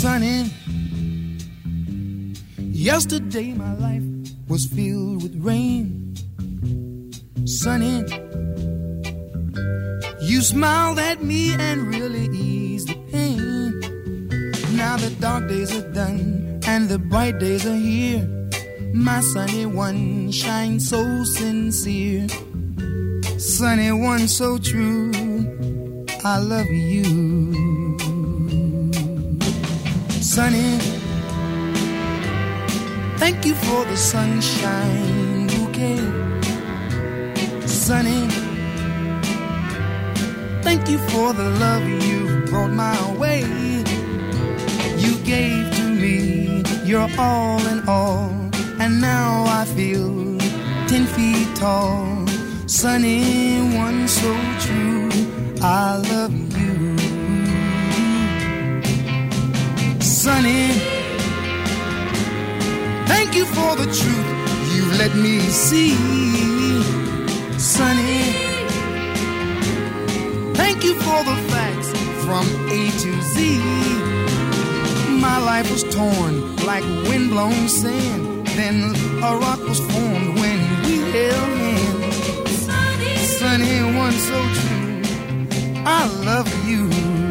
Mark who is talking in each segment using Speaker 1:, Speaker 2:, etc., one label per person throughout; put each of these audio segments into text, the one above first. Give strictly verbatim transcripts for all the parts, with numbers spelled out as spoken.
Speaker 1: Sunny. Yesterday my life was filled with rain. Sunny, you smiled at me and really eased the pain. Now the dark days are done and the bright days are here. My sunny one shines so sincere. Sunny one so true, I love you. Sunny, thank you for the sunshine bouquet. Sunny, thank you for the love you brought my way. You gave to me your all in all, and now I feel ten feet tall. Sunny one so true, I love you. Sunny, thank you for the truth you let me see. Sunny, thank you for the facts from A to Z. My life was torn like windblown sand. Then a rock was formed when we held hands. Sunny, sunny one so true, I love you.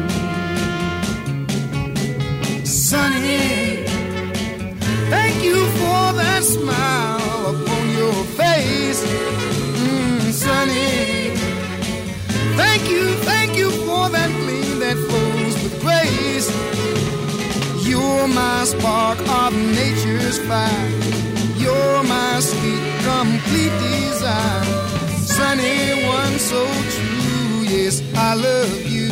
Speaker 1: Sunny, thank you for that smile upon your face. Mm, sunny, thank you, thank you for that gleam that flows with grace. You're my spark of nature's fire. You're my sweet, complete desire. Sunny one so true, yes, I love you.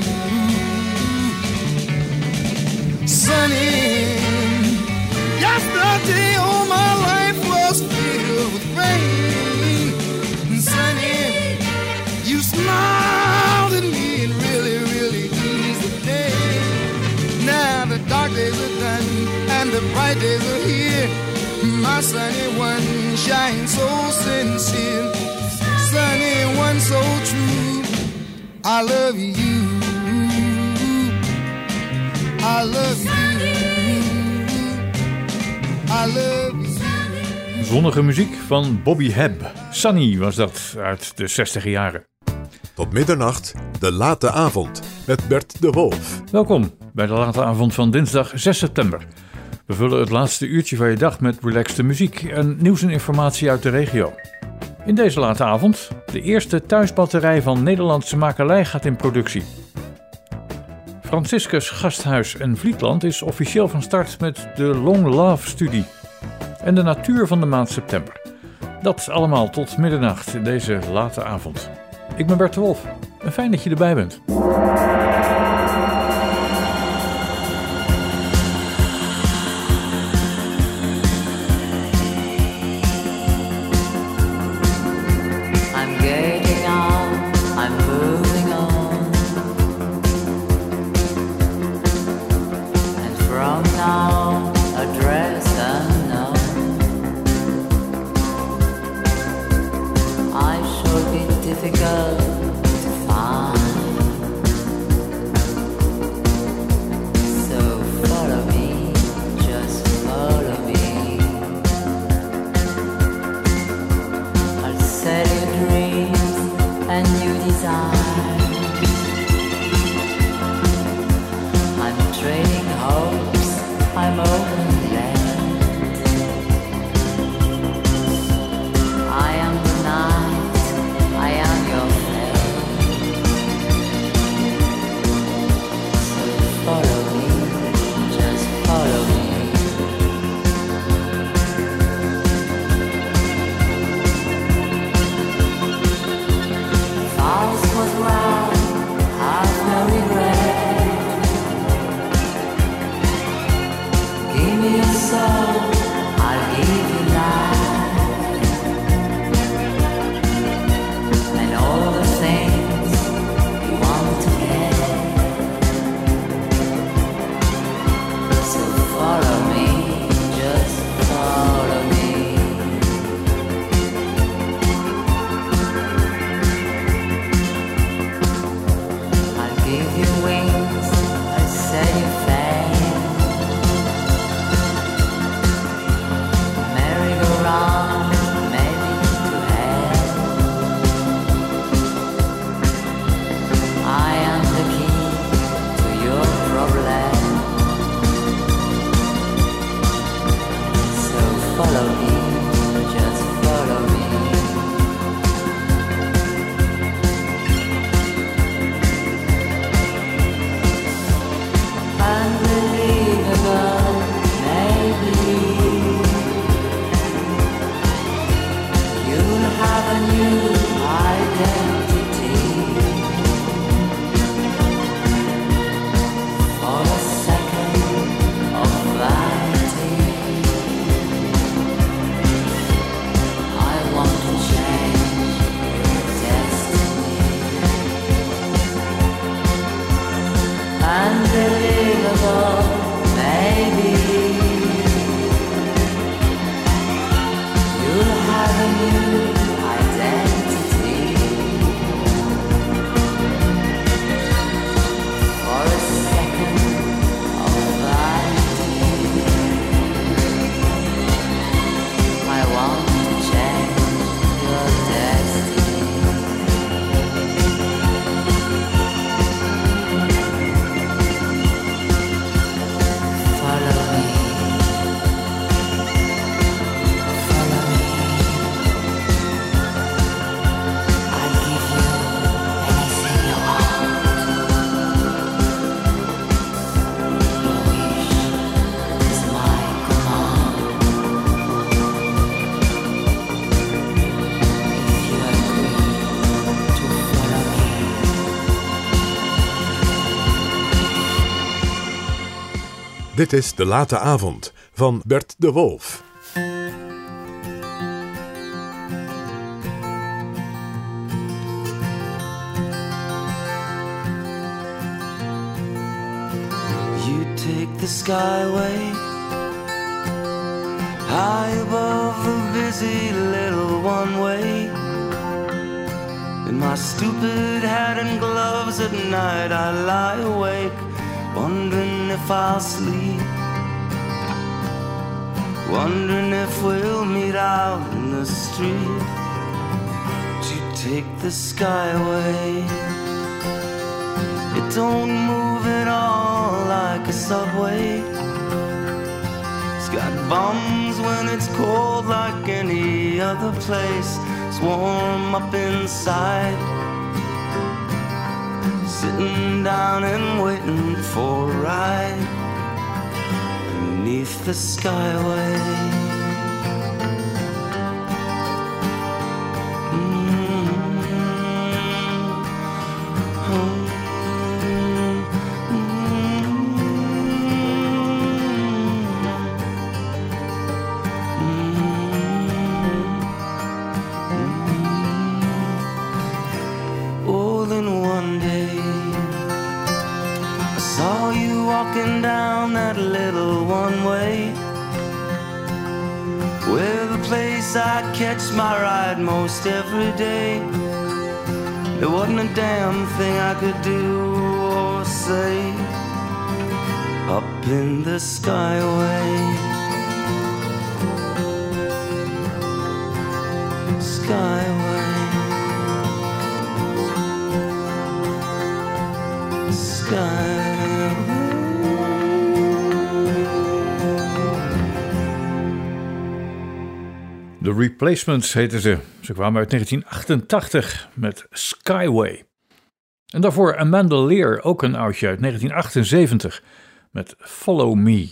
Speaker 1: Sunny, yesterday all my life was filled with rain. Sunny, you smiled at me and really, really eased the day. Now the dark days are done and the bright days are here. My sunny one shines so sincere. Sunny one so true, I love you. I love you. I love you.
Speaker 2: Zonnige muziek van Bobby Hebb. Sunny was dat uit de zestiger jaren.
Speaker 3: Tot middernacht, de late avond met Bert de Wolf.
Speaker 2: Welkom bij de late avond van dinsdag zes september. We vullen het laatste uurtje van je dag met relaxte muziek en nieuws en informatie uit de regio. In deze late avond, de eerste thuisbatterij van Nederlandse makelij gaat in productie. Franciscus Gasthuis en Vlietland is officieel van start met de Long Love studie en de natuur van de maand september. Dat allemaal tot middernacht in deze late avond. Ik ben Bert de Wolf en fijn dat je erbij bent.
Speaker 4: Difficult to find.
Speaker 3: Dit is De Late Avond van Bert de Wolf.
Speaker 5: You take the skyway high above the busy little one-way. In my stupid hat and gloves at night I lie awake, wondering if I'll sleep, wondering if we'll meet out in the street. To take the skyway, it don't move at all like a subway. It's got bums when it's cold like any other place. It's warm up inside, sitting down and waiting for a ride beneath the skyway. Walking down that little one-way, where the place I catch my ride most every day. There wasn't a damn thing I could do or say up in the skyway. Skyway. Skyway.
Speaker 2: The Replacements heten ze. Ze kwamen uit negentien achtentachtig met Skyway. En daarvoor Amanda Lear, ook een oudje uit negentien achtenzeventig met Follow Me.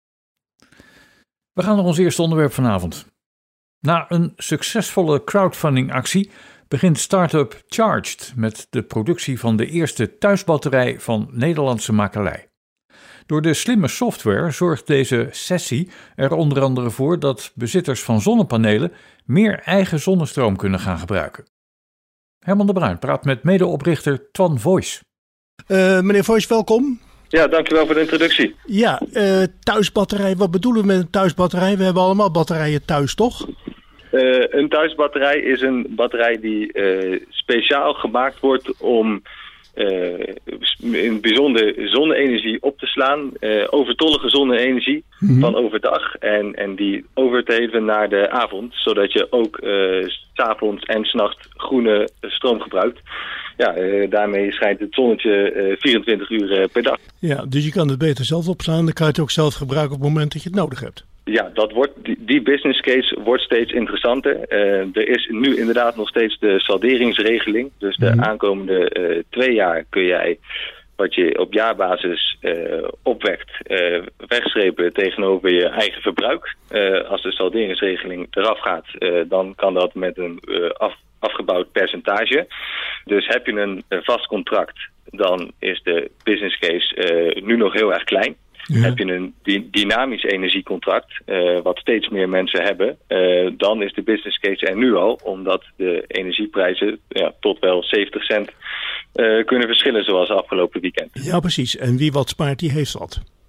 Speaker 2: We gaan naar ons eerste onderwerp vanavond. Na een succesvolle crowdfunding-actie begint start-up Charged met de productie van de eerste thuisbatterij van Nederlandse makelij. Door de slimme software zorgt deze sessie er onder andere voor dat bezitters van zonnepanelen meer eigen zonnestroom kunnen gaan gebruiken. Herman de Bruin praat met medeoprichter Twan Voice.
Speaker 6: Uh, meneer Voice, welkom.
Speaker 7: Ja, dankjewel voor de introductie.
Speaker 6: Ja, uh, thuisbatterij, wat bedoelen we met een thuisbatterij? We hebben allemaal batterijen thuis, toch?
Speaker 7: Uh, een thuisbatterij is een batterij die uh, speciaal gemaakt wordt om Uh, in het bijzonder zonne-energie op te slaan, uh, overtollige zonne-energie mm-hmm. van overdag en, en die over te hevelen naar de avond, zodat je ook uh, 's avonds en 's nachts groene stroom gebruikt. Ja, uh, daarmee schijnt het zonnetje uh, vierentwintig uur uh, per dag.
Speaker 6: Ja, dus je kan het beter zelf opslaan, dan kan je het ook zelf gebruiken op het moment dat je het nodig hebt.
Speaker 7: Ja, dat wordt, die, die business case wordt steeds interessanter. Uh, er is nu inderdaad nog steeds de salderingsregeling. Dus de mm-hmm. aankomende uh, twee jaar kun jij wat je op jaarbasis uh, opwekt uh, wegstrepen tegenover je eigen verbruik. Uh, als de salderingsregeling eraf gaat, uh, dan kan dat met een uh, af, afgebouwd percentage. Dus heb je een, een vast contract, dan is de business case uh, nu nog heel erg klein. Ja. Heb je een dy- dynamisch energiecontract, uh, wat steeds meer mensen hebben, uh, dan is de business case er nu al, omdat de energieprijzen ja, tot wel zeventig cent uh, kunnen verschillen, zoals afgelopen weekend.
Speaker 6: Ja, precies. En wie wat spaart, die heeft wat.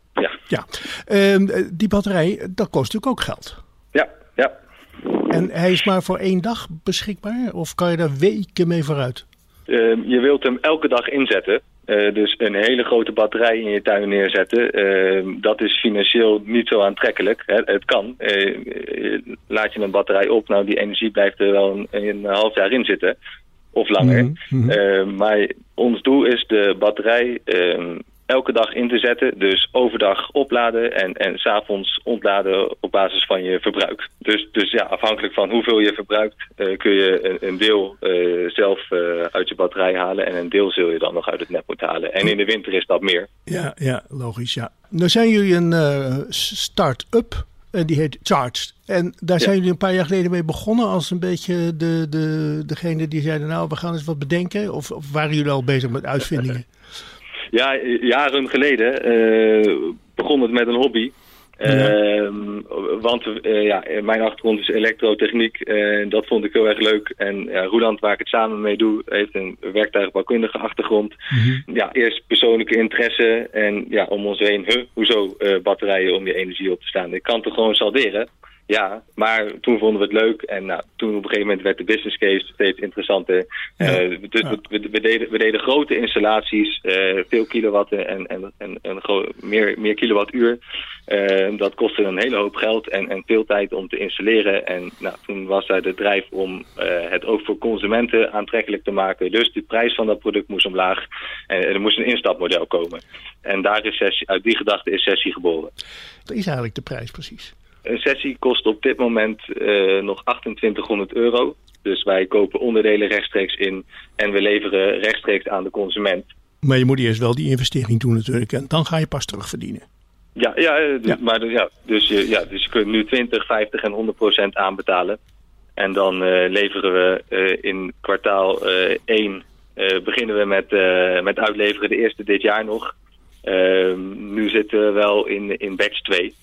Speaker 6: Ja, uh, die batterij, dat kost natuurlijk ook geld.
Speaker 7: Ja, ja.
Speaker 6: En hij is maar voor één dag beschikbaar? Of kan je daar weken mee vooruit?
Speaker 7: Uh, je wilt hem elke dag inzetten. Uh, dus een hele grote batterij in je tuin neerzetten, uh, dat is financieel niet zo aantrekkelijk. Hè? Het kan. Uh, laat je een batterij op, nou die energie blijft er wel een, een half jaar in zitten. Of langer. Mm-hmm. Uh, maar ons doel is de batterij uh, elke dag in te zetten. Dus overdag opladen en, en 's avonds ontladen op basis van je verbruik. Dus, dus ja, afhankelijk van hoeveel je verbruikt, uh, kun je een, een deel uh, zelf uh, uit je batterij halen. En een deel zul je dan nog uit het net moeten halen. En in de winter is dat meer.
Speaker 6: Ja, ja, logisch. Ja. Nou zijn jullie een uh, start-up. En die heet Charged. En daar zijn ja. jullie een paar jaar geleden mee begonnen als een beetje de, de, degene die zeiden, nou, we gaan eens wat bedenken. Of, of waren jullie al bezig met uitvindingen?
Speaker 7: Ja, jaren geleden uh, begon het met een hobby. Ja. Uh, want uh, ja, mijn achtergrond is elektrotechniek. Uh, dat vond ik heel erg leuk. En uh, Roeland, waar ik het samen mee doe, heeft een werktuigbouwkundige achtergrond. Mm-hmm. Ja, eerst persoonlijke interesse. En ja, om ons heen, huh, hoezo uh, batterijen om je energie op te staan? Ik kan toch gewoon salderen? Ja, maar toen vonden we het leuk. En nou, toen op een gegeven moment werd de business case steeds interessanter. Ja. Uh, dus ja. we, we, deden, we deden grote installaties, uh, veel kilowatten en, en, en, en gro- meer, meer kilowattuur. Uh, dat kostte een hele hoop geld en, en veel tijd om te installeren. En nou, toen was daar de drijf om uh, het ook voor consumenten aantrekkelijk te maken. Dus de prijs van dat product moest omlaag. En er moest een instapmodel komen. En daar is sessie, uit die gedachte is Sessie geboren.
Speaker 6: Wat is eigenlijk de prijs precies?
Speaker 7: Een sessie kost op dit moment uh, nog achtentwintighonderd euro. Dus wij kopen onderdelen rechtstreeks in en we leveren rechtstreeks aan de consument.
Speaker 6: Maar je moet eerst wel die investering doen natuurlijk en dan ga je pas terugverdienen.
Speaker 7: Ja, ja, dus, ja. Maar, ja, dus, ja, dus je kunt nu twintig, vijftig en honderd procent aanbetalen. En dan uh, leveren we uh, in kwartaal uh, één uh, beginnen we met, uh, met uitleveren, de eerste dit jaar nog. Uh, nu zitten we wel in, in batch twee.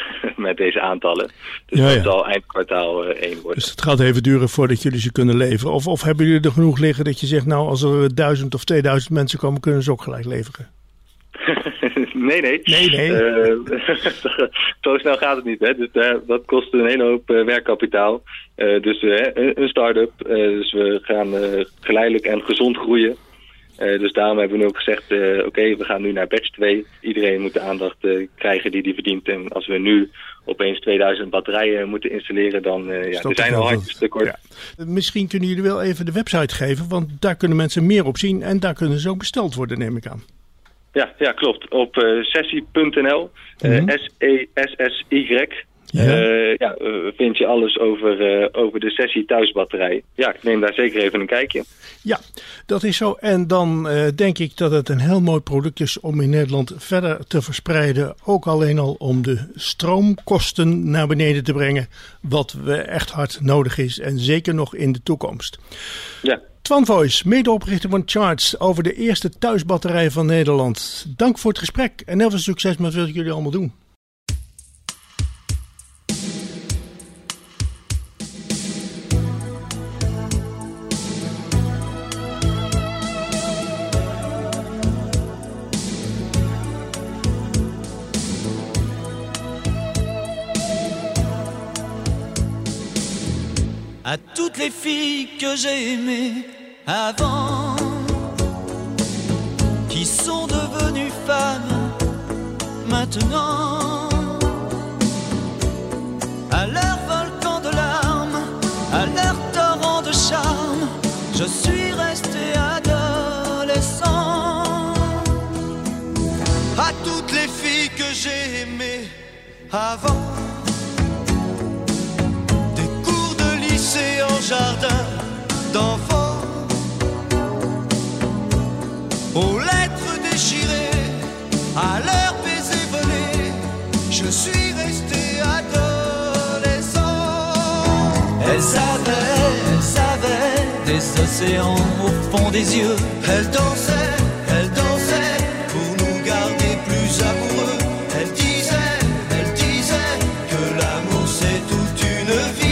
Speaker 7: Met deze aantallen. Dus ja, ja. dat zal eind kwartaal uh, één worden.
Speaker 6: Dus het gaat even duren voordat jullie ze kunnen leveren. Of, of hebben jullie er genoeg liggen dat je zegt, nou als er duizend of tweeduizend mensen komen, kunnen ze ook gelijk leveren?
Speaker 7: nee, nee.
Speaker 6: nee, nee.
Speaker 7: Uh, zo snel gaat het niet. Hè? Dus, uh, dat kost een hele hoop uh, werkkapitaal. Uh, dus uh, een, een start-up. Uh, dus we gaan uh, geleidelijk en gezond groeien. Uh, dus daarom hebben we nu ook gezegd, uh, oké, okay, we gaan nu naar batch twee. Iedereen moet de aandacht uh, krijgen die die verdient. En als we nu opeens tweeduizend batterijen moeten installeren, dan uh, ja, er zijn al handjes tekort.
Speaker 6: Ja. Misschien kunnen jullie wel even de website geven, want daar kunnen mensen meer op zien. En daar kunnen ze ook besteld worden, neem ik aan. Ja,
Speaker 7: ja klopt. Op uh, sessie punt n l, uh, mm-hmm. S E S S Y. Ja. Uh, ja, uh, vind je alles over, uh, over de Sessie thuisbatterij. Ja, ik neem daar zeker even een kijkje.
Speaker 6: Ja, dat is zo. En dan uh, denk ik dat het een heel mooi product is om in Nederland verder te verspreiden. Ook alleen al om de stroomkosten naar beneden te brengen. Wat we echt hard nodig is en zeker nog in de toekomst.
Speaker 7: Ja.
Speaker 6: Twan Voijs, medeoprichter van Charged, over de eerste thuisbatterij van Nederland. Dank voor het gesprek en heel veel succes met wat jullie allemaal doen.
Speaker 8: À toutes les filles que j'ai aimées avant, qui sont devenues femmes maintenant, à leur volcan de larmes, à leur torrent de charme, je suis resté adolescent. À toutes les filles que j'ai aimées avant, en jardin d'enfants, aux lettres déchirées, à leurs baisers volés, je suis resté adolescent. Elles avaient, elles avaient des océans au fond des yeux. Elles dansaient, elles dansaient pour nous garder plus amoureux. Elles disaient, elles disaient que l'amour c'est toute une vie.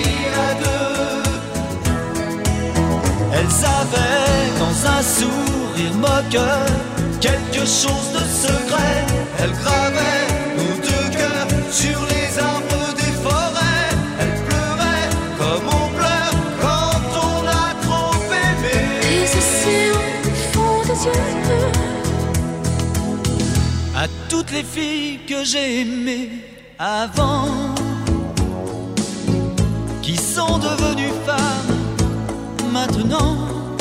Speaker 8: Elles avaient dans un sourire moqueur quelque chose de secret. Elles gravaient À toutes les filles que j'ai aimées avant, qui sont devenues femmes maintenant,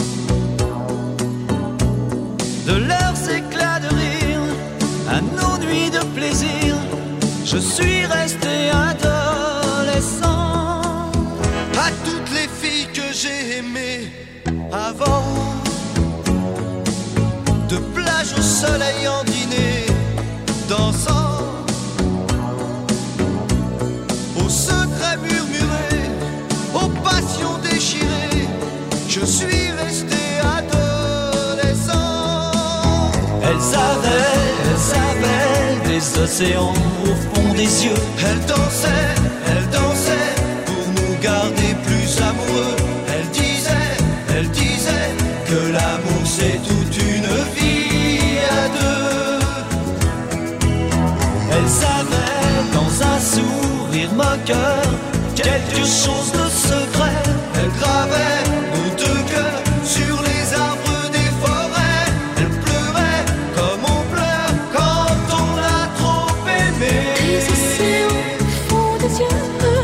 Speaker 8: de leurs éclats de rire à nos nuits de plaisir, je suis resté adolescent.
Speaker 9: À toutes les filles que j'ai aimées avant, de plage au soleil en dîner, dansant, aux secrets murmurés, aux passions déchirées, je suis resté adolescent.
Speaker 8: Elles avaient, elles avaient des océans au fond des yeux.
Speaker 9: Elles dansaient, elles dansaient pour nous garder plus amoureux. Elles disaient, elles disaient que l'amour c'est toute une vie à deux.
Speaker 8: Elles avaient dans un sourire moqueur quelque chose de secret.
Speaker 9: Elles gravaient nos deux cœurs sur les arbres des forêts. Elles pleuraient comme on pleure quand on a trop aimé.
Speaker 10: Les océans au fond des yeux.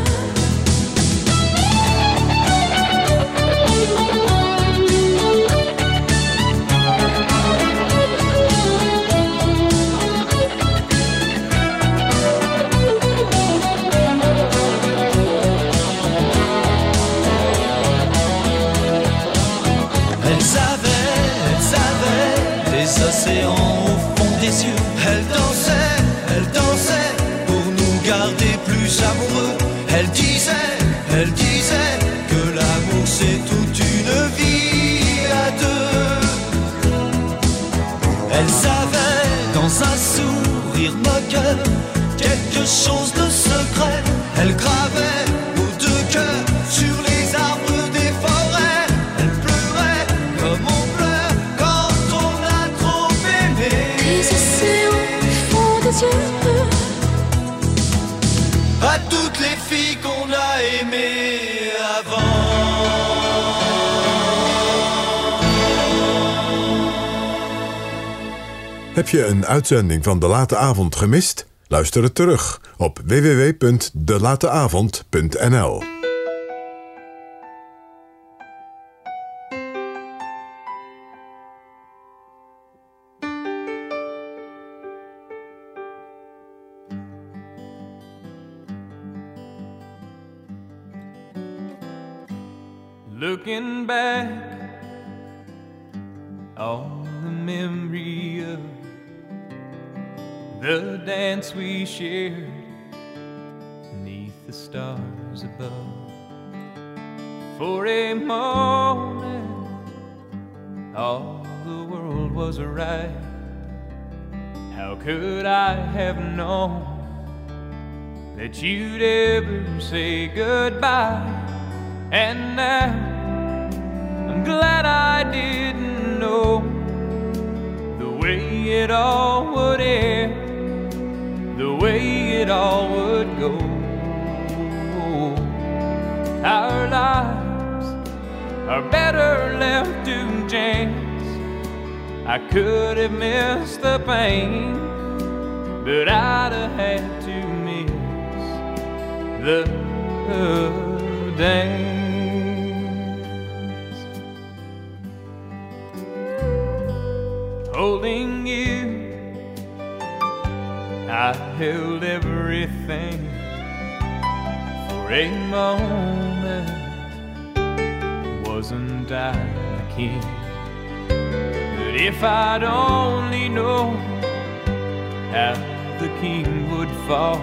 Speaker 8: Océans au fond des yeux.
Speaker 9: Elles dansaient, elles dansaient pour nous garder plus amoureux. Elles disaient, elles disaient que l'amour c'est toute une vie à deux.
Speaker 8: Elles avaient dans un sourire moqueur quelque chose de secret.
Speaker 9: Elles gravaient nos deux cœurs sur les arbres des forêts. Elles pleuraient comme on pleure quand on a trop aimé.
Speaker 10: Les océans au fond des yeux.
Speaker 9: À toutes les filles qu'on a aimées avant.
Speaker 3: Heb je een uitzending van De Late Avond gemist? Luister het terug op w w w punt de late avond punt n l.
Speaker 11: Looking back on the memory of the dance we shared beneath the stars above. For a moment all the world was right. How could I have known that you'd ever say goodbye? And now I'm glad I didn't know the way it all would end, the way it all would go. Our lives are better left to chance. I could have missed the pain, but I'd have had to miss the dance. Holding you, I held everything for a moment. Wasn't I the king? But if I'd only known how the king would fall,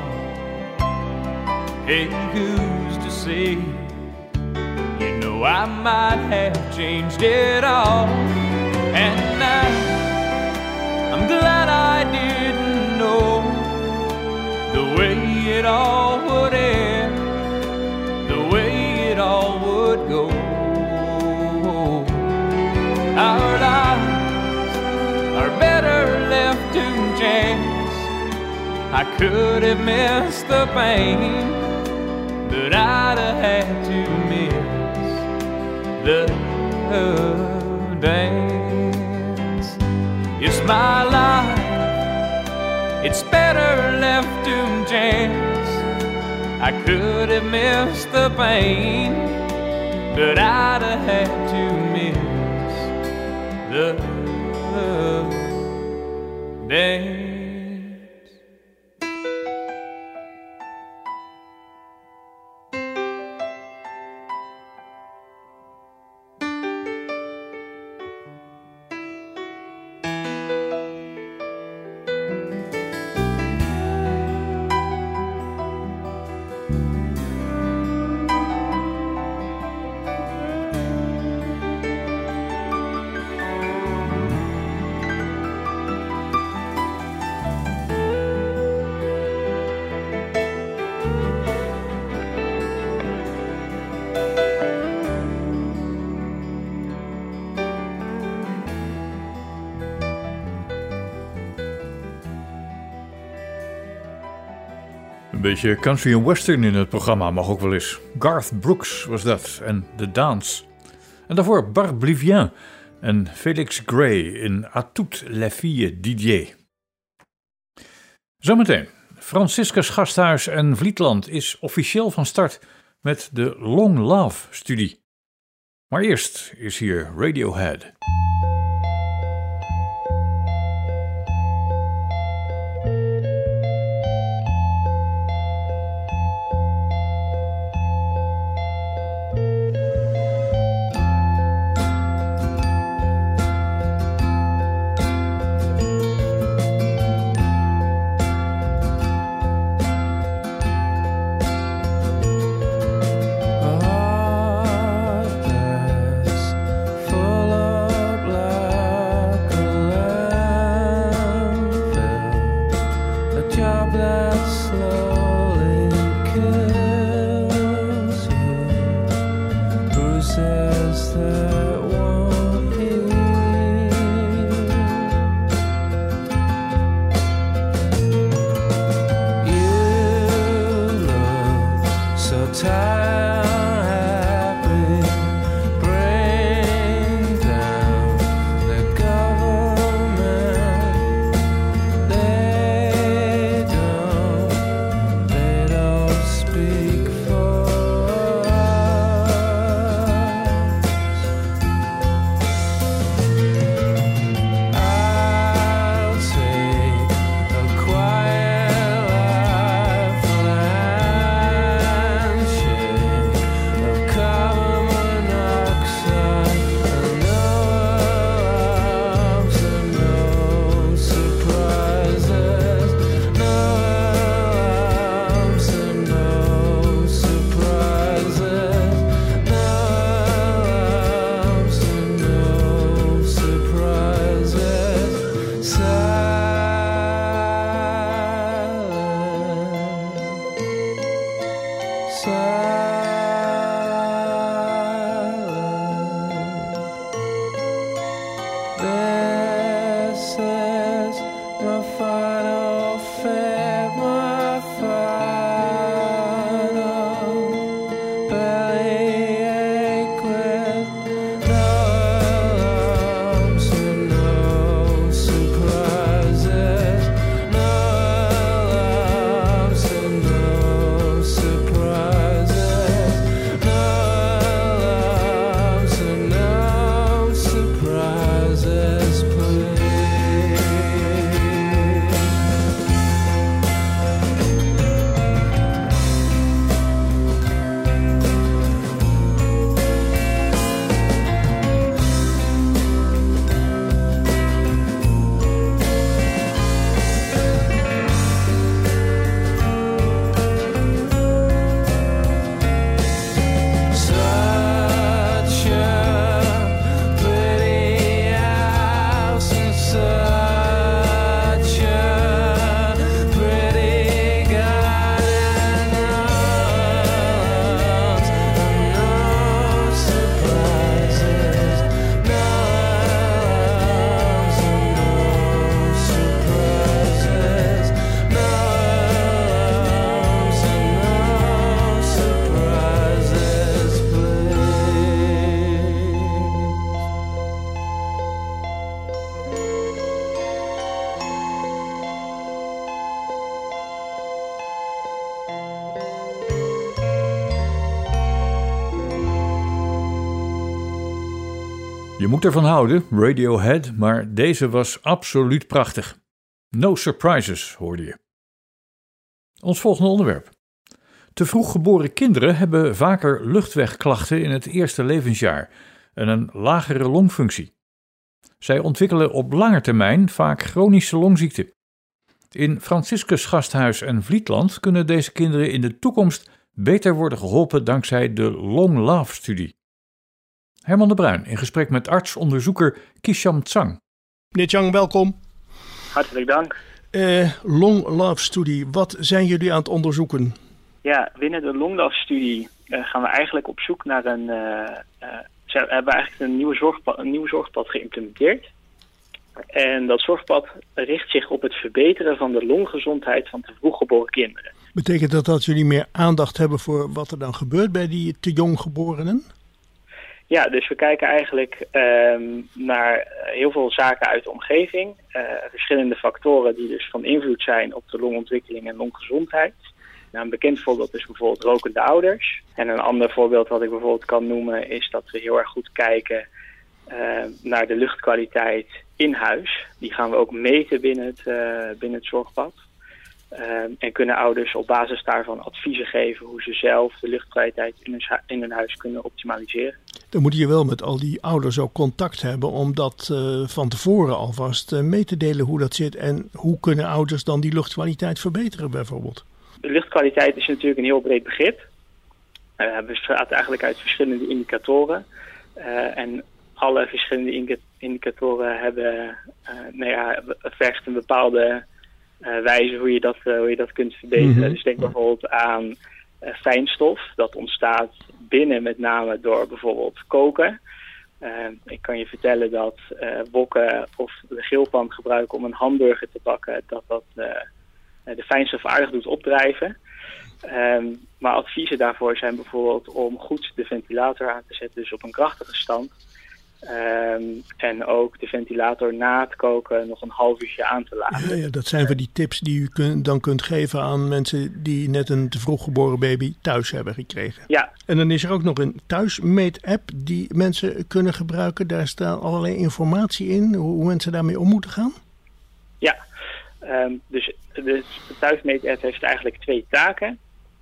Speaker 11: hey, who's to say? You know I might have changed it all. And now I'm glad I didn't know the way it all would end, the way it all would go. Our lives are better left to chance. I could have missed the pain, but I'd have had to miss the dance. It's my life, it's better left to chance. I could have missed the pain, but I'd have had to miss the, the dance.
Speaker 2: Een beetje country en western in het programma mag ook wel eens. Garth Brooks was dat en The Dance. En daarvoor Bart Blivien en Felix Gray in A toute la fille Didier. Zometeen, Franciscus Gasthuis en Vlietland is officieel van start met de Long Love studie. Maar eerst is hier Radiohead.
Speaker 11: Full of
Speaker 2: Je moet ervan houden, Radiohead, maar deze was absoluut prachtig. No surprises, hoorde je. Ons volgende onderwerp. Te vroeg geboren kinderen hebben vaker luchtwegklachten in het eerste levensjaar en een lagere longfunctie. Zij ontwikkelen op lange termijn vaak chronische longziekten. In Franciscus Gasthuis en Vlietland kunnen deze kinderen in de toekomst beter worden geholpen dankzij de Long Love-studie. Herman de Bruin in gesprek met arts-onderzoeker Kisham Tsang.
Speaker 6: Meneer Tsang, welkom.
Speaker 12: Hartelijk dank.
Speaker 6: Uh, Long Love-studie, wat zijn jullie aan het onderzoeken?
Speaker 12: Ja, binnen de Long Love-studie uh, gaan we eigenlijk op zoek naar een... Uh, uh, we hebben eigenlijk een, nieuwe zorgpad, een nieuw zorgpad geïmplementeerd. En dat zorgpad richt zich op het verbeteren van de longgezondheid van te vroeg geboren kinderen.
Speaker 6: Betekent dat dat jullie meer aandacht hebben voor wat er dan gebeurt bij die te jong geborenen?
Speaker 12: Ja, dus we kijken eigenlijk uh, naar heel veel zaken uit de omgeving. Uh, verschillende factoren die dus van invloed zijn op de longontwikkeling en longgezondheid. Nou, een bekend voorbeeld is bijvoorbeeld rokende ouders. En een ander voorbeeld wat ik bijvoorbeeld kan noemen is dat we heel erg goed kijken uh, naar de luchtkwaliteit in huis. Die gaan we ook meten binnen het, uh, binnen het zorgpad. Uh, en kunnen ouders op basis daarvan adviezen geven hoe ze zelf de luchtkwaliteit in hun, hu- in hun huis kunnen optimaliseren.
Speaker 6: Dan moet je wel met al die ouders ook contact hebben om dat uh, van tevoren alvast uh, mee te delen hoe dat zit. En hoe kunnen ouders dan die luchtkwaliteit verbeteren bijvoorbeeld?
Speaker 12: De luchtkwaliteit is natuurlijk een heel breed begrip. Uh, het bestaat eigenlijk uit verschillende indicatoren. Uh, en alle verschillende indica- indicatoren hebben uh, nou ja, vergt een bepaalde uh, wijze hoe je, dat, uh, hoe je dat kunt verbeteren. Mm-hmm. Dus denk bijvoorbeeld aan uh, fijnstof. Dat ontstaat binnen met name door bijvoorbeeld koken. Uh, ik kan je vertellen dat uh, wokken of de grillpan gebruiken om een hamburger te bakken, dat dat uh, de fijnstof aardig doet opdrijven. Um, maar adviezen daarvoor zijn bijvoorbeeld om goed de ventilator aan te zetten, dus op een krachtige stand. Um, en ook de ventilator na het koken nog een half uurtje aan te laten.
Speaker 6: Ja, ja, dat zijn van die tips die u kun, dan kunt geven aan mensen die net een te vroeg geboren baby thuis hebben gekregen.
Speaker 12: Ja.
Speaker 6: En dan is er ook nog een thuismeet-app die mensen kunnen gebruiken. Daar staat allerlei informatie in, hoe mensen daarmee om moeten gaan.
Speaker 12: Ja, um, dus de thuismeet-app heeft eigenlijk twee taken.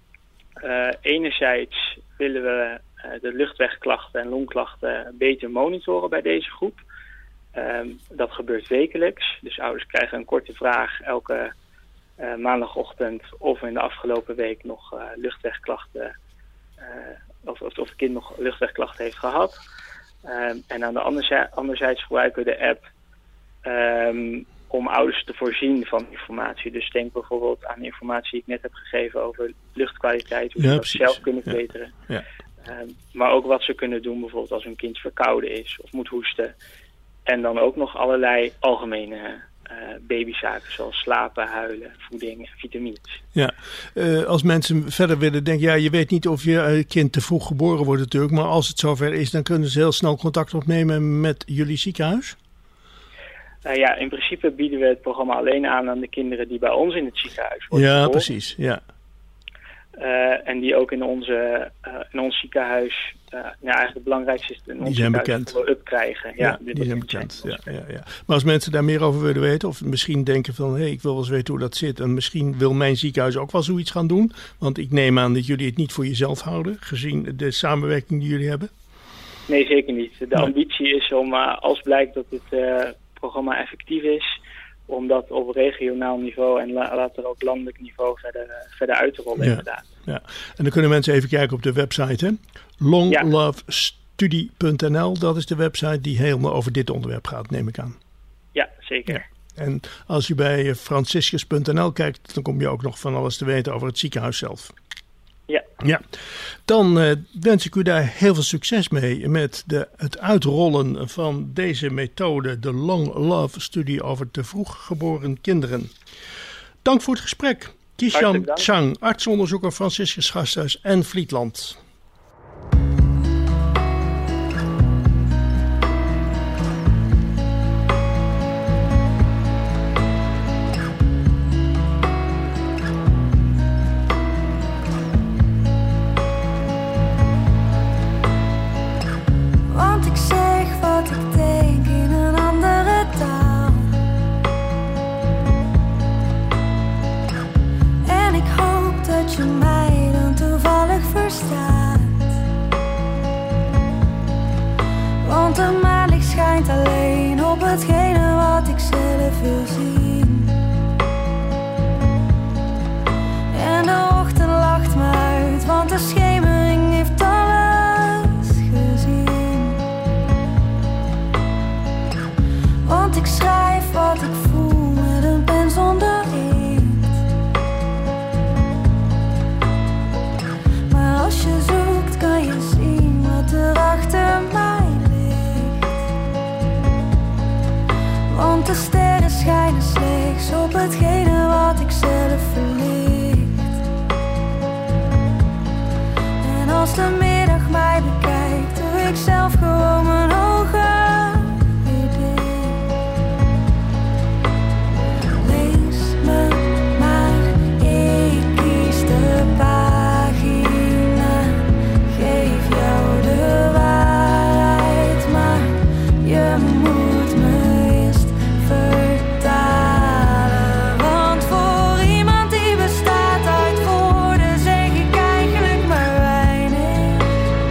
Speaker 12: Uh, enerzijds willen we uh, de luchtwegklachten en longklachten beter monitoren bij deze groep. Um, dat gebeurt wekelijks. Dus ouders krijgen een korte vraag elke uh, maandagochtend of in de afgelopen week nog uh, luchtwegklachten, uh, of, of, of het kind nog luchtwegklachten heeft gehad. Um, en aan de andere, anderzijds gebruiken we de app um, om ouders te voorzien van informatie. Dus denk bijvoorbeeld aan informatie die ik net heb gegeven over luchtkwaliteit, hoe ze
Speaker 6: ja,
Speaker 12: dat zelf kunnen verbeteren.
Speaker 6: Ja. Ja.
Speaker 12: Um, maar ook wat ze kunnen doen bijvoorbeeld als hun kind verkouden is of moet hoesten. En dan ook nog allerlei algemene uh, babyzaken zoals slapen, huilen, voeding en vitamines.
Speaker 6: Ja, uh, als mensen verder willen denken, ja, je weet niet of je kind te vroeg geboren wordt natuurlijk, maar als het zover is, dan kunnen ze heel snel contact opnemen met jullie ziekenhuis?
Speaker 12: Uh, ja, in principe bieden we het programma alleen aan aan de kinderen die bij ons in het ziekenhuis worden
Speaker 6: Ja,
Speaker 12: geboren.
Speaker 6: precies, ja.
Speaker 12: Uh, en die ook in, onze, uh, in ons ziekenhuis, uh, nou eigenlijk het belangrijkste is in ons
Speaker 6: die zijn
Speaker 12: ziekenhuis
Speaker 6: bekend.
Speaker 12: follow-up krijgen. Ja,
Speaker 6: Ja, die, die zijn bekend. Ja, ja, ja. Maar als mensen daar meer over willen weten, of misschien denken van, hé, hey, ik wil wel eens weten hoe dat zit, en misschien wil mijn ziekenhuis ook wel zoiets gaan doen, want ik neem aan dat jullie het niet voor jezelf houden, gezien de samenwerking die jullie hebben.
Speaker 12: Nee, zeker niet. De
Speaker 6: Nee.
Speaker 12: ambitie is om, uh, als blijkt dat het uh, programma effectief is, om dat op regionaal niveau en la- later ook landelijk niveau verder, uh, verder uit te rollen,
Speaker 6: Ja.
Speaker 12: inderdaad.
Speaker 6: Ja. En dan kunnen mensen even kijken op de website, hè? long love studie punt n l, dat is de website die helemaal over dit onderwerp gaat, neem ik aan.
Speaker 12: Ja, zeker.
Speaker 6: Ja. En als je bij franciscus punt n l kijkt, dan kom je ook nog van alles te weten over het ziekenhuis zelf.
Speaker 12: Ja.
Speaker 6: Ja. Dan uh, wens ik u daar heel veel succes mee met de, het uitrollen van deze methode, de Long Love studie over te vroeg geboren kinderen. Dank voor het gesprek. Kisham Tsang, artsonderzoeker Franciscus Gasthuis en Vlietland.
Speaker 10: Want ik zeg wat ik denk.
Speaker 13: veel zien. En de ochtend lacht me uit, want de schemering heeft alles gezien. Want ik schrijf wat ik voel met een pen zonder inkt. Maar als je zoekt kan je zien wat er achter mij ligt. Want de sterren schijnen slechts op hetgene wat ik zelf verlicht. En als de middag mij bekijkt, doe ik zelf gewoon mijn ogen weer dicht. Lees me maar, ik kies de pagina. Geef jou de waarheid, maar je moet me eerst vertalen. Want voor iemand die bestaat uit woorden zeg ik eigenlijk maar weinig.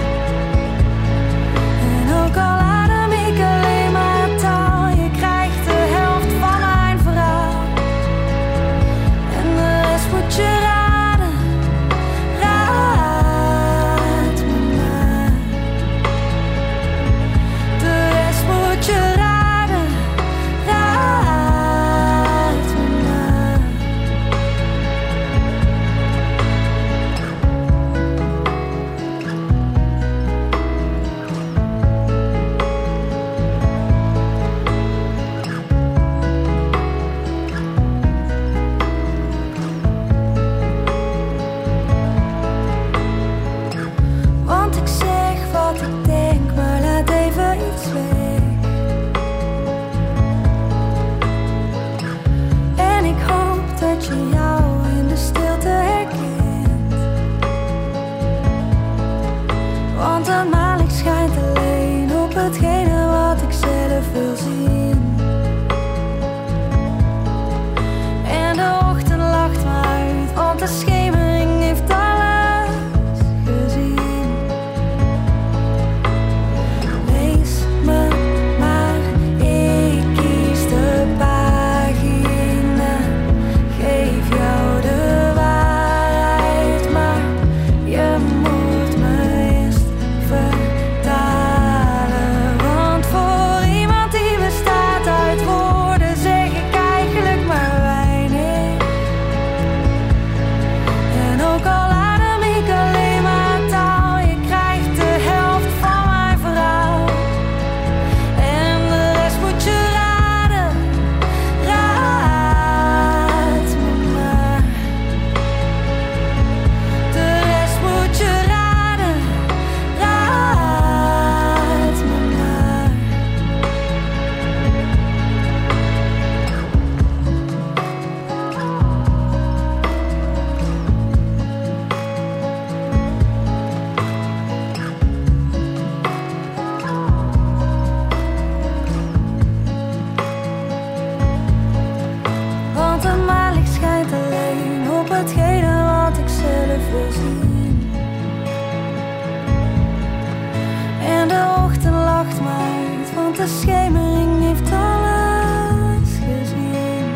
Speaker 13: En ook al adem ik alleen maar taal, je krijgt de helft van mijn verhaal. En de rest moet je raden, raad me maar. De rest moet je raden, raad me maar. Want ik zeg wat ik denk, maar laat even iets weg. En ik hoop dat je jou in de stilte herkent. Want de maanlicht schijnt alleen op hetgene wat ik zelf wil zien. En de ochtend lacht me uit, want de schemering heeft alles gezien. Lees me maar, ik kies de pagina. Geef jou de waarheid, maar je moet me eerst vertalen. Want voor iemand die bestaat uit woorden zeg ik eigenlijk maar weinig. En ook al adem ik alleen maar taal, je krijgt de helft van mijn verhaal. En de rest moet je raden, raad me maar. De rest moet je raden, raad me maar. Want de maanlicht schijnt alleen op hetgene wat ik zelf wil zien. En de ochtend lacht me uit, want de schemering heeft alles gezien.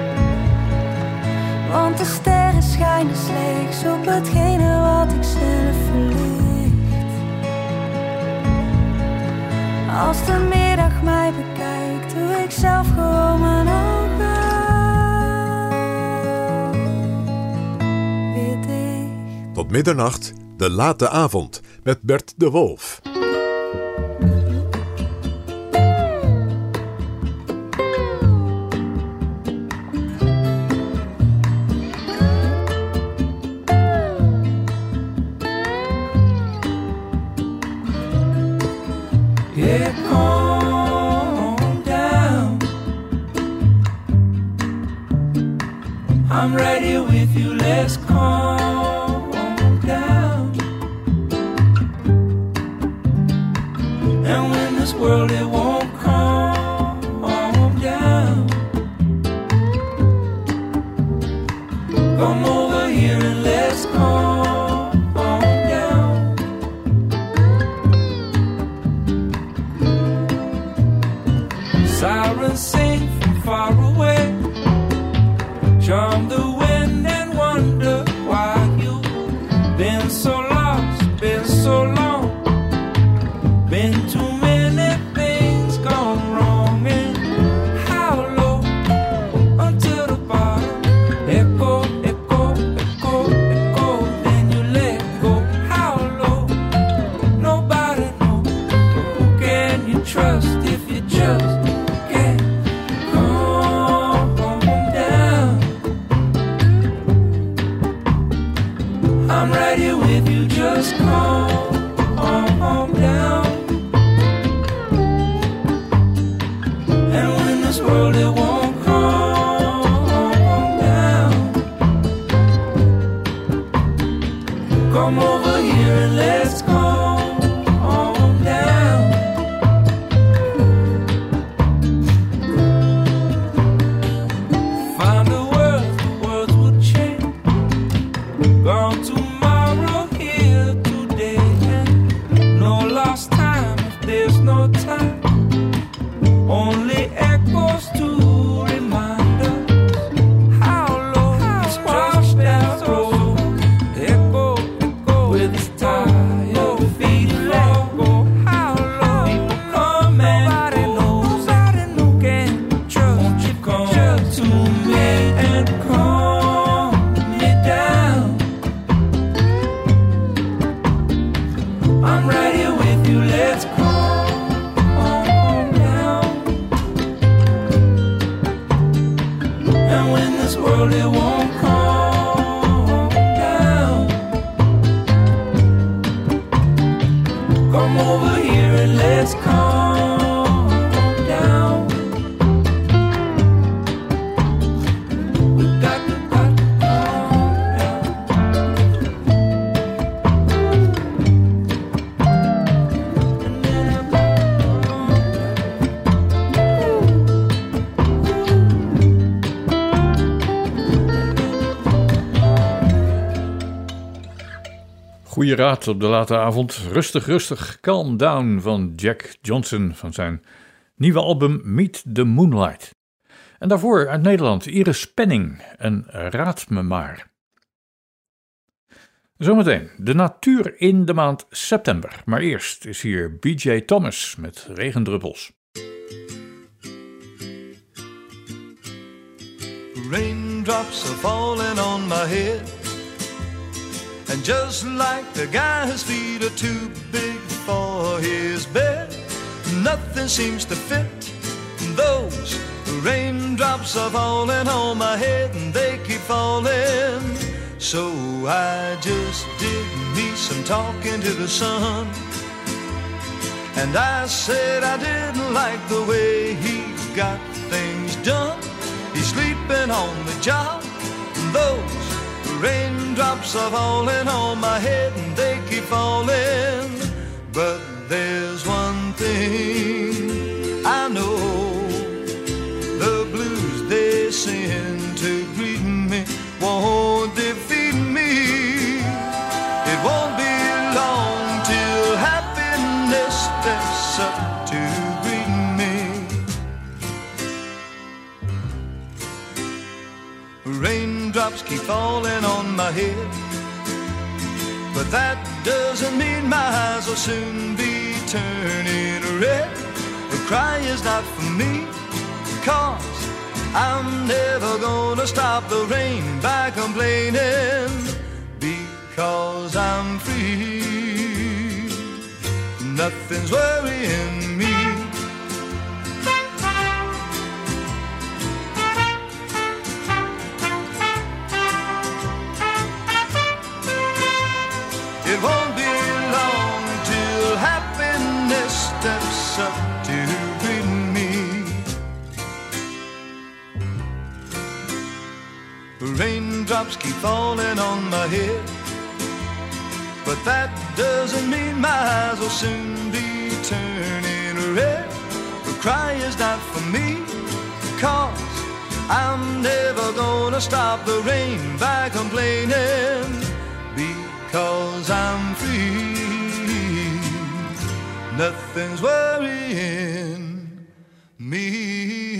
Speaker 13: Want de sterren schijnen slechts op hetgene wat ik zelf verlicht. Als de middag mij bekijkt, doe ik zelf gewoon mijn ogen weer dicht.
Speaker 3: Tot middernacht, de late avond, met Bert de Wolf.
Speaker 14: Yeah, calm down. I'm right here with you, let's calm down. And when this world it won't calm down, come over here and let's calm down. Sirens sing from far away. Come over here and let's calm down. Find a word, the words will change. Gone tomorrow, here today. And no lost time if there's no time. Only echoes to remind us how low this washed out road. Echo, echo with its tired feet let go. How low people come and go. Nobody knows. Can trust. Won't you come to me and calm me down? I'm right here with you. Let's calm down. And when this world it won't calm down, come over here and let's calm down. We got to, got to calm down. And then I got to calm down.
Speaker 2: Goeie raad op de late avond. Rustig, rustig. Calm Down van Jack Johnson van zijn nieuwe album Meet the Moonlight. En daarvoor uit Nederland Iris Penning en Raad me maar. Zometeen de natuur in de maand september. Maar eerst is hier B J Thomas met Regendruppels.
Speaker 9: Raindrops are falling on my head, and just like the guy whose feet are too big for his bed, nothing seems to fit. Those raindrops are falling on my head, and they keep falling. So I just did me some talking to the sun, and I said I didn't like the way he got things done. He's sleeping on the job. Those raindrops are falling on my head, and they keep falling. But there's one thing I know, the blues they send to greet me won't defeat me. It won't be long till happiness steps up to greet me. Raindrops keep falling on my head, but that doesn't mean my eyes will soon be turning red. The cry is not for me, 'cause I'm never gonna stop the rain by complaining, because I'm free. Nothing's worrying me. It won't be long till happiness steps up to greet me. Raindrops keep falling on my head, but that doesn't mean my eyes will soon be turning red. The cry is not for me, 'cause I'm never gonna stop the rain by complaining, because I'm free. Nothing's worrying me.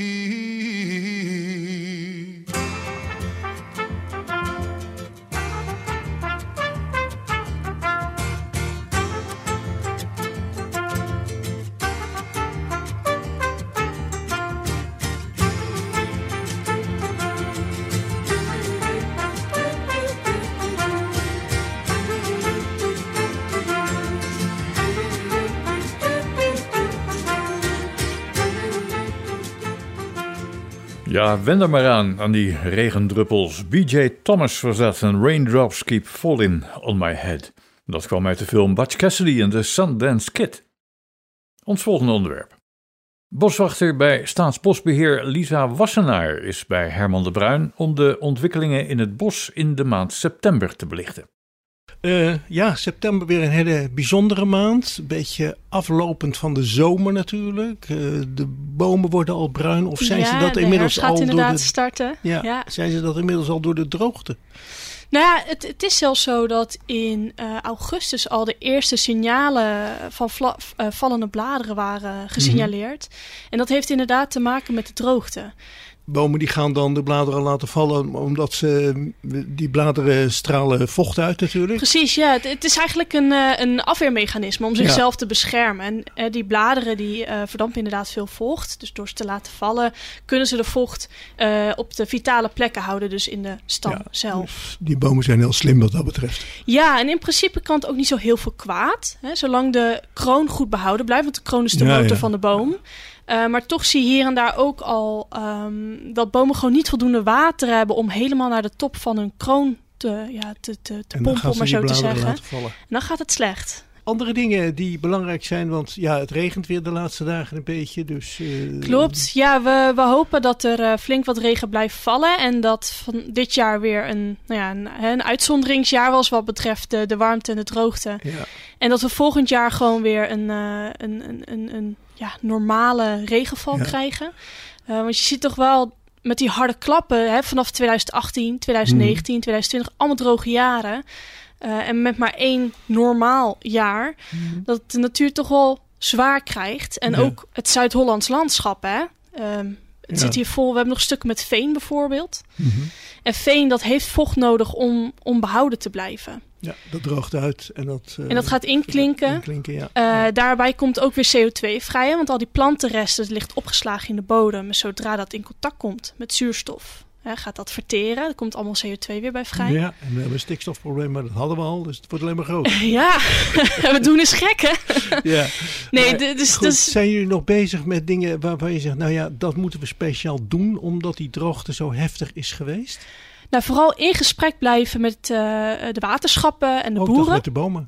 Speaker 2: Ja, wend er maar aan, aan die regendruppels. B J Thomas was dat en Raindrops Keep Falling on My Head. Dat kwam uit de film Butch Cassidy en de Sundance Kid. Ons volgende onderwerp. Boswachter bij Staatsbosbeheer Lisa Wassenaar is bij Herman de Bruin om de ontwikkelingen in het bos in de maand september te belichten.
Speaker 6: Uh, ja, september weer een hele bijzondere maand. Een beetje aflopend van de zomer natuurlijk. Uh, de bomen worden al bruin. Of zijn
Speaker 15: ja,
Speaker 6: ze dat
Speaker 15: de
Speaker 6: inmiddels
Speaker 15: gaat
Speaker 6: al
Speaker 15: inderdaad
Speaker 6: door de...
Speaker 15: starten.
Speaker 6: Ja,
Speaker 15: ja,
Speaker 6: zijn ze dat inmiddels al door de droogte?
Speaker 15: Nou ja, het, het is zelfs zo dat in uh, augustus al de eerste signalen van vla, uh, vallende bladeren waren gesignaleerd. Mm-hmm. En dat heeft inderdaad te maken met de droogte.
Speaker 6: Bomen die gaan dan de bladeren laten vallen omdat ze die bladeren stralen vocht uit natuurlijk.
Speaker 15: Precies, ja. Het, het is eigenlijk een, uh, een afweermechanisme om zichzelf ja. te beschermen. En uh, die bladeren die uh, verdampen inderdaad veel vocht. Dus door ze te laten vallen kunnen ze de vocht uh, op de vitale plekken houden. Dus in de stam
Speaker 6: ja,
Speaker 15: zelf.
Speaker 6: Dus die bomen zijn heel slim wat dat betreft.
Speaker 15: Ja, en in principe kan het ook niet zo heel veel kwaad. Hè, zolang de kroon goed behouden blijft. Want de kroon is de
Speaker 6: ja,
Speaker 15: motor
Speaker 6: ja.
Speaker 15: van de boom. Uh, maar toch zie je hier en daar ook al um, dat bomen gewoon niet voldoende water hebben om helemaal naar de top van hun kroon te, ja, te, te, te pompen, om maar zo te zeggen. En dan gaat het slecht.
Speaker 6: Andere dingen die belangrijk zijn, want ja, het regent weer de laatste dagen een beetje. Dus, uh...
Speaker 15: Klopt, ja, we, we hopen dat er uh, flink wat regen blijft vallen. En dat van dit jaar weer een, nou ja, een, een uitzonderingsjaar was wat betreft de, de warmte en de droogte.
Speaker 6: Ja.
Speaker 15: En dat we volgend jaar gewoon weer een, uh, een, een, een, een ja, normale regenval ja. krijgen. Uh, want je ziet toch wel met die harde klappen hè, vanaf twintig achttien, twintig negentien, hmm. twintig twintig, allemaal droge jaren. Uh, en met maar één normaal jaar, hmm. dat de natuur toch wel zwaar krijgt. En ja. ook het Zuid-Hollands landschap, hè. Um, het ja. zit hier vol. We hebben nog stukken met veen bijvoorbeeld. Mm-hmm. En veen, dat heeft vocht nodig om, om behouden te blijven.
Speaker 6: Ja, dat droogt uit. En dat, uh,
Speaker 15: en dat gaat inklinken.
Speaker 6: inklinken ja.
Speaker 15: Uh,
Speaker 6: ja.
Speaker 15: Daarbij komt ook weer C O twee vrij. Want al die plantenresten ligt opgeslagen in de bodem. En zodra dat in contact komt met zuurstof, hè, gaat dat verteren. Er komt allemaal C O twee weer bij vrij.
Speaker 6: Ja, en we hebben een stikstofprobleem, maar dat hadden we al. Dus het wordt alleen maar groter.
Speaker 15: Ja, we doen eens gek, hè?
Speaker 6: Ja.
Speaker 15: Nee,
Speaker 6: maar,
Speaker 15: dus,
Speaker 6: goed,
Speaker 15: dus...
Speaker 6: zijn jullie nog bezig met dingen waarvan je zegt, nou ja, dat moeten we speciaal doen, omdat die droogte zo heftig is geweest?
Speaker 15: Nou, vooral in gesprek blijven met uh, de waterschappen en de
Speaker 6: ook
Speaker 15: boeren.
Speaker 6: Ook met de bomen?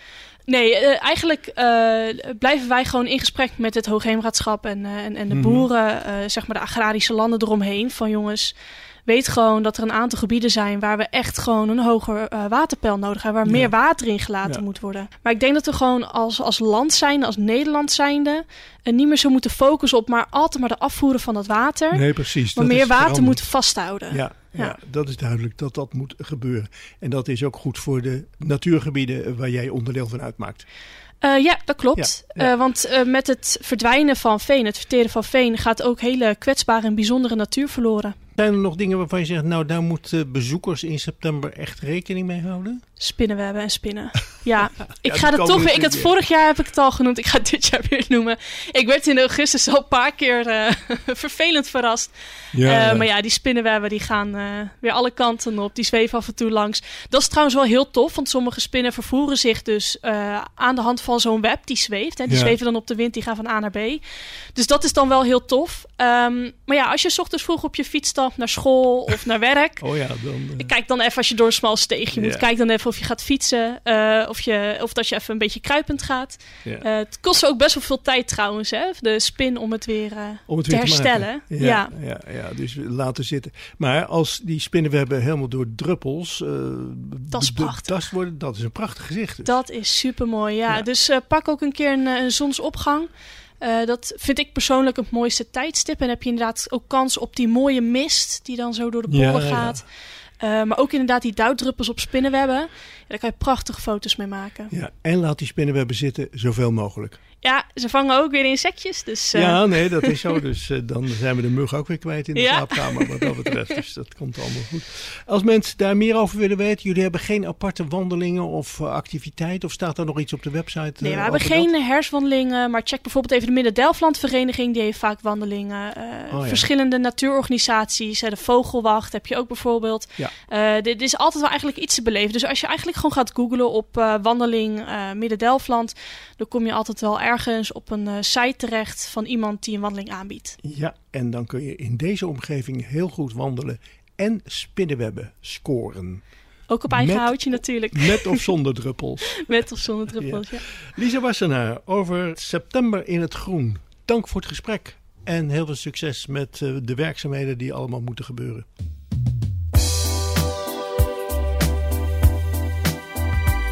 Speaker 15: Nee, uh, eigenlijk uh, blijven wij gewoon in gesprek met het Hoogheemraadschap en, uh, en, en de mm-hmm. boeren, uh, zeg maar de agrarische landen eromheen. Van jongens, weet gewoon dat er een aantal gebieden zijn waar we echt gewoon een hoger uh, waterpeil nodig hebben. Waar ja. meer water in gelaten ja. moet worden. Maar ik denk dat we gewoon als, als land zijnde, als Nederland zijnde, uh, niet meer zo moeten focussen op maar altijd maar de afvoeren van dat water.
Speaker 6: Nee, precies.
Speaker 15: Maar
Speaker 6: dat
Speaker 15: meer
Speaker 6: is
Speaker 15: water
Speaker 6: veranderd.
Speaker 15: moeten vasthouden.
Speaker 6: Ja. Ja. ja, dat is duidelijk dat dat moet gebeuren. En dat is ook goed voor de natuurgebieden waar jij onderdeel van uitmaakt.
Speaker 15: Uh, ja, dat klopt. Ja, ja. Uh, want uh, met het verdwijnen van veen, het verteren van veen, gaat ook hele kwetsbare en bijzondere natuur verloren.
Speaker 6: Zijn er nog dingen waarvan je zegt, nou daar moeten bezoekers in september echt rekening mee houden?
Speaker 15: Spinnenwebben en spinnen. Ja, ik ja, ga het toch weer. Ik had vorig jaar heb ik het al genoemd. Ik ga het dit jaar weer noemen. Ik werd in augustus al een paar keer uh, vervelend verrast. Ja, uh, ja. Maar ja, die spinnenwebben die gaan uh, weer alle kanten op. Die zweven af en toe langs. Dat is trouwens wel heel tof, want sommige spinnen vervoeren zich dus uh, aan de hand van zo'n web die zweeft. Hè. Die ja. zweven dan op de wind, die gaan van A naar B. Dus dat is dan wel heel tof. Um, maar ja, als je 's ochtends vroeg op je fiets stapt naar school of naar werk.
Speaker 6: Oh ja, dan, uh...
Speaker 15: Kijk dan even als je door een smal steegje moet.
Speaker 6: Ja.
Speaker 15: Kijk dan even of je gaat fietsen. Uh, of, je, of dat je even een beetje kruipend gaat.
Speaker 6: Ja.
Speaker 15: Uh, het kost ook best wel veel tijd trouwens. Hè? De spin om het weer, uh,
Speaker 6: om het
Speaker 15: te
Speaker 6: weer
Speaker 15: herstellen.
Speaker 6: Te ja, ja. Ja, ja, dus laten zitten. Maar als die spinnenwebben helemaal door druppels uh,
Speaker 15: dat is prachtig.
Speaker 6: betast worden, dat is een prachtig gezicht. Dus.
Speaker 15: Dat is super mooi. Ja. Ja. Dus uh, pak ook een keer een, een zonsopgang. Uh, dat vind ik persoonlijk het mooiste tijdstip. En dan heb je inderdaad ook kans op die mooie mist die dan zo door de polder ja, gaat. Ja. Uh, maar ook inderdaad die dauwdruppels op spinnenwebben. Ja, daar kan je prachtige foto's mee maken.
Speaker 6: Ja, en laat die spinnenwebben zitten zoveel mogelijk.
Speaker 15: Ja, ze vangen ook weer insectjes. Dus, uh...
Speaker 6: Ja, nee, dat is zo. Dus uh, dan zijn we de mug ook weer kwijt in de ja. slaapkamer wat dat betreft. Dus dat komt allemaal goed. Als mensen daar meer over willen weten, jullie hebben geen aparte wandelingen of uh, activiteiten? Of staat er nog iets op de website? Uh,
Speaker 15: nee, we hebben geen dat? herfstwandelingen. Maar check bijvoorbeeld even de Midden-Delfland-vereniging. Die heeft vaak wandelingen. Uh, oh, ja. Verschillende natuurorganisaties. Uh, de Vogelwacht heb je ook bijvoorbeeld. Ja. Uh, dit is altijd wel eigenlijk iets te beleven. Dus als je eigenlijk gewoon gaat googlen op uh, wandeling uh, Midden-Delfland, dan kom je altijd wel ergens op een uh, site terecht van iemand die een wandeling aanbiedt.
Speaker 6: Ja, en dan kun je in deze omgeving heel goed wandelen en spinnenwebben scoren.
Speaker 15: Ook op eigen
Speaker 6: met,
Speaker 15: houtje natuurlijk.
Speaker 6: Met of zonder druppels.
Speaker 15: Met of zonder druppels, ja. ja.
Speaker 6: Lisa Wassenaar over september in het groen. Dank voor het gesprek en heel veel succes met uh, de werkzaamheden die allemaal moeten gebeuren.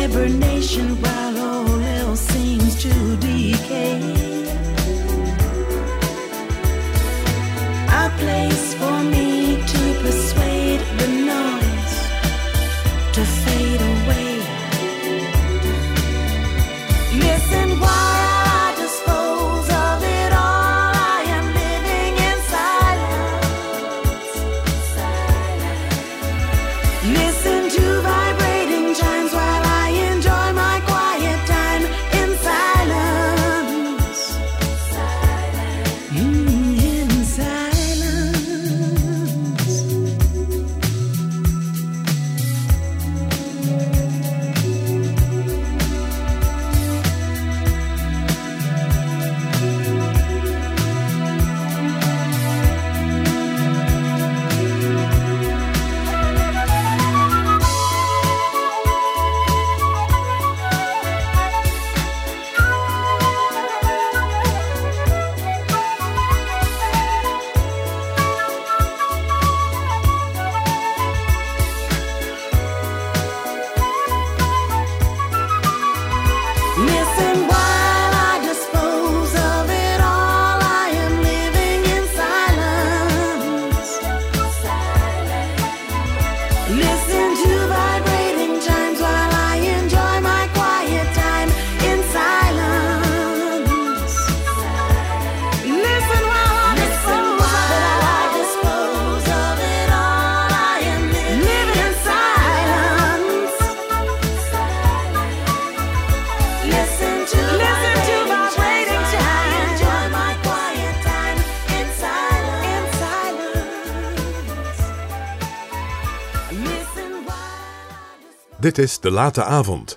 Speaker 16: hibernation while all else seems to decay. A place for me to persuade the noise to fade away. Listen while I dispose of it all. I am living in silence. Listen to vibrating chimes while I enjoy my quiet time in silence. Mm, in silence. Listen while I dispose of it all. I am living in silence. Listen to vibrating chimes while I enjoy my quiet time in silence. Listen while I dispose of it all. I am living in silence. Listen to listen to vibrating chimes. Enjoy my quiet time in silence. In silence. Listen while
Speaker 3: Dit is De Late Avond.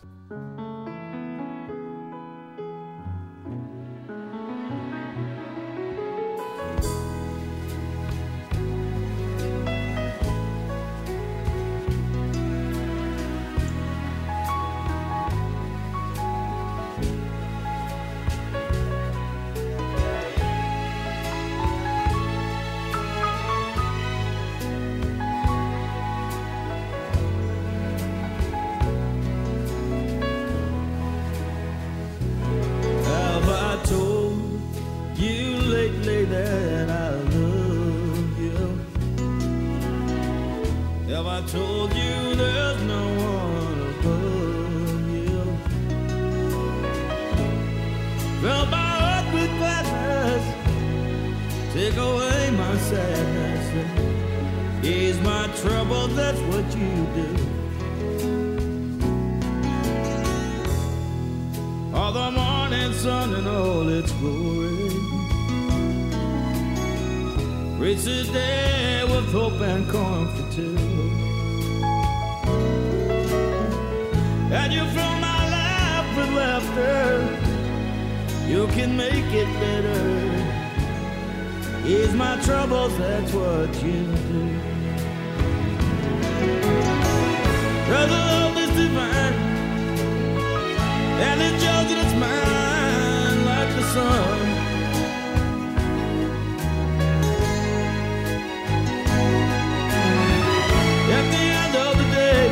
Speaker 9: Have I told you lately that I love you? Have I told you there's no one above you? Fill my heart with gladness, take away my sadness, ease my trouble, that's what you do. All the morning sun and all its glory, reach the day with hope and comfort too. And you fill my life with laughter, you can make it better. Ease my troubles, that's what you do. Cause the love is divine, and it's yours and it's mine like the sun. At the end of the day,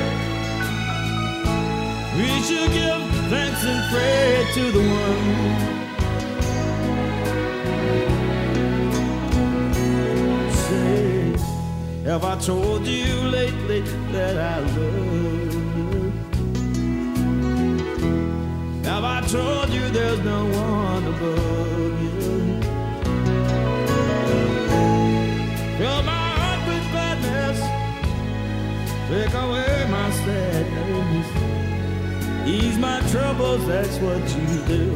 Speaker 9: we should give thanks and pray to the one. Say, have I told you lately that I love you? Have I told you there's no one above you? Fill my heart with gladness, take away my sadness, ease my troubles, that's what you do.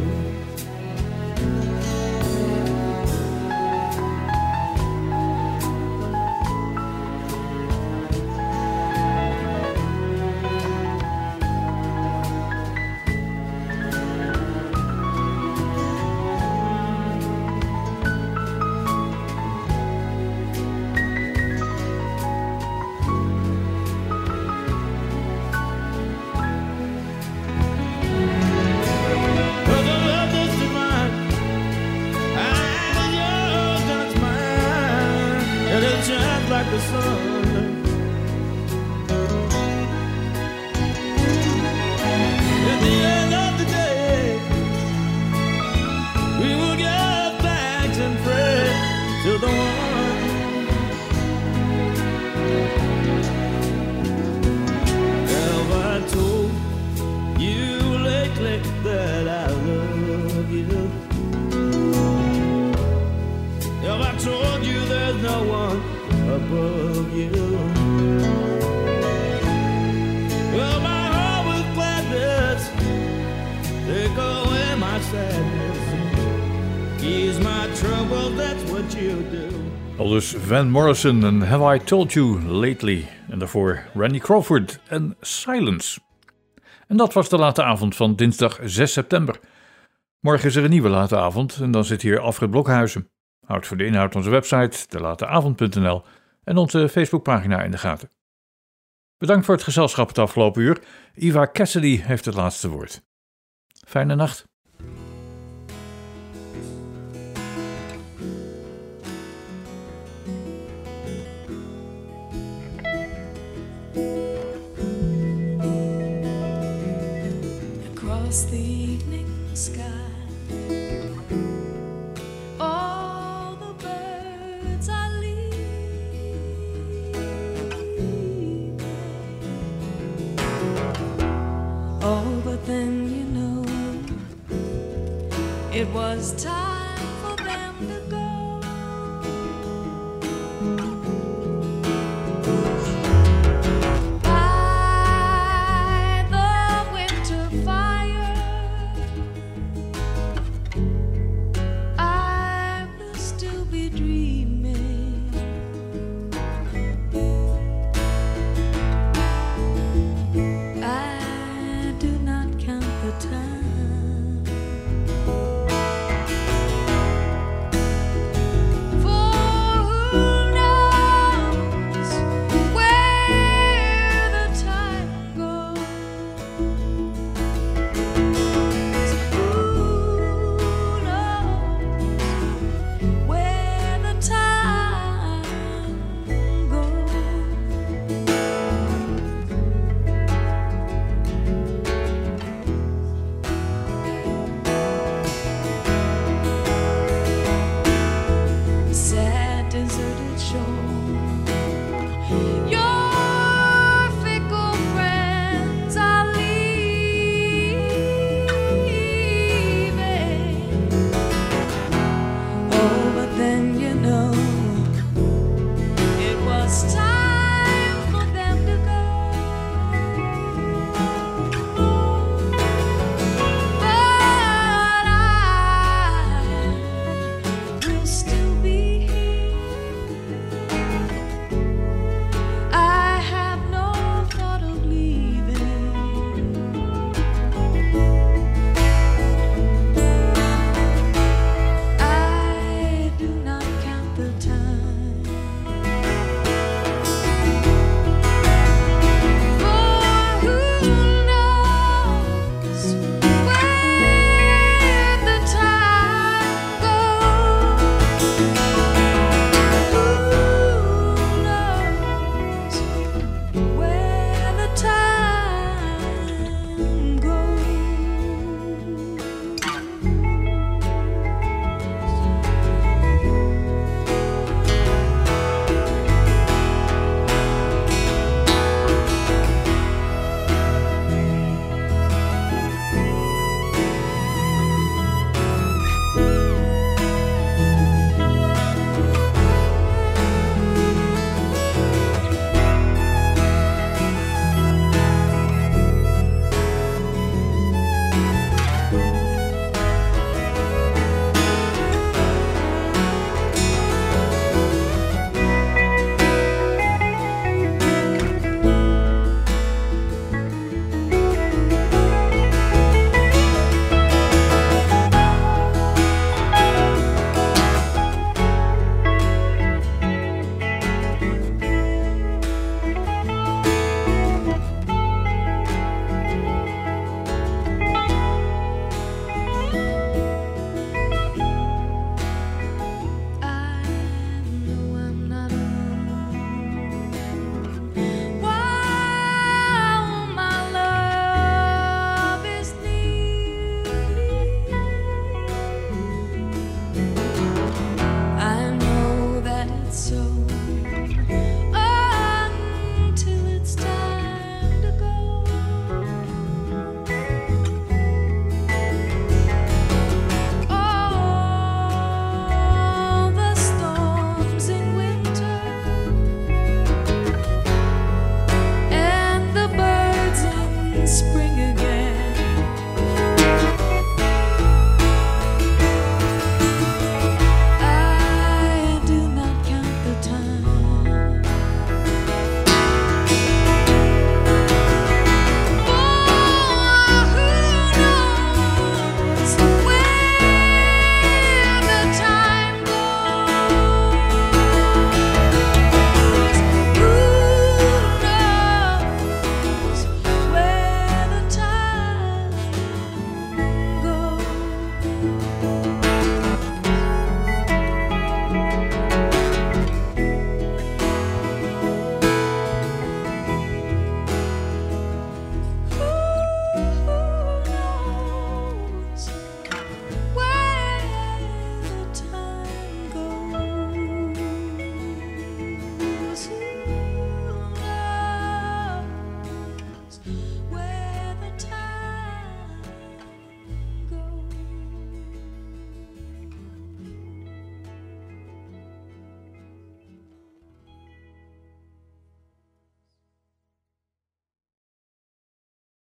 Speaker 9: Like the sun,
Speaker 6: what you do.
Speaker 2: Aldus Van Morrison en Have I Told You Lately. En daarvoor Randy Crawford en Silence. En dat was de late avond van dinsdag zes september. Morgen is er een nieuwe late avond en dan zit hier Alfred Blokhuizen. Houd voor de inhoud onze website, de late avond punt n l en onze Facebookpagina in de gaten. Bedankt voor het gezelschap het afgelopen uur. Eva Cassidy heeft het laatste woord. Fijne nacht.
Speaker 10: Across the evening sky, all the birds are leaving. Oh, but then you know it was time.